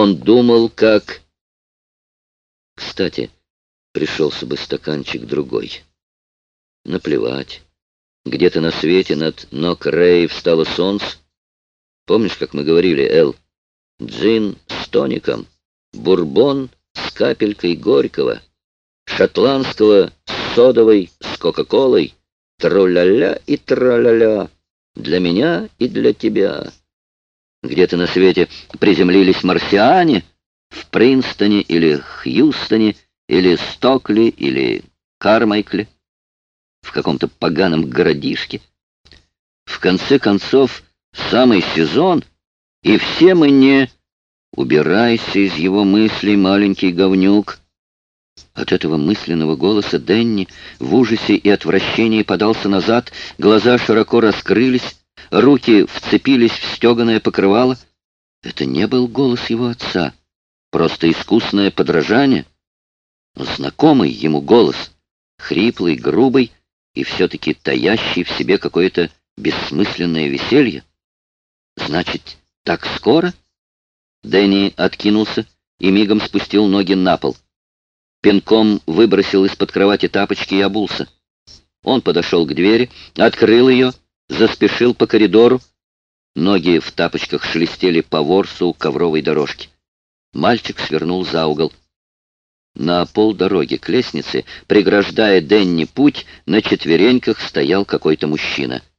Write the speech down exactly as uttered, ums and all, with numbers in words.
Он думал, как... Кстати, пришелся бы стаканчик другой. Наплевать. Где-то на свете над Нок-Рэй встало солнце. Помнишь, как мы говорили, Эл? Джин с тоником, бурбон с капелькой горького, шотландского с содовой, с кока-колой, тру-ля-ля и тра-ля-ля, для меня и для тебя. Где-то на свете приземлились марсиане, в Принстоне или Хьюстоне, или Стокли, или Кармайкле, в каком-то поганом городишке. В конце концов, самый сезон, и все мы не... Убирайся из его мыслей, маленький говнюк. От этого мысленного голоса Денни в ужасе и отвращении подался назад, глаза широко раскрылись, руки вцепились в стеганое покрывало. Это не был голос его отца, просто искусное подражание. Знакомый ему голос, хриплый, грубый и все-таки таящий в себе какое-то бессмысленное веселье. Значит, так скоро? Дэнни откинулся и мигом спустил ноги на пол. Пинком выбросил из-под кровати тапочки и обулся. Он подошел к двери, открыл ее, заспешил по коридору. Ноги в тапочках шелестели по ворсу ковровой дорожки. Мальчик свернул за угол. На полдороги к лестнице, преграждая Дэнни путь, на четвереньках стоял какой-то мужчина.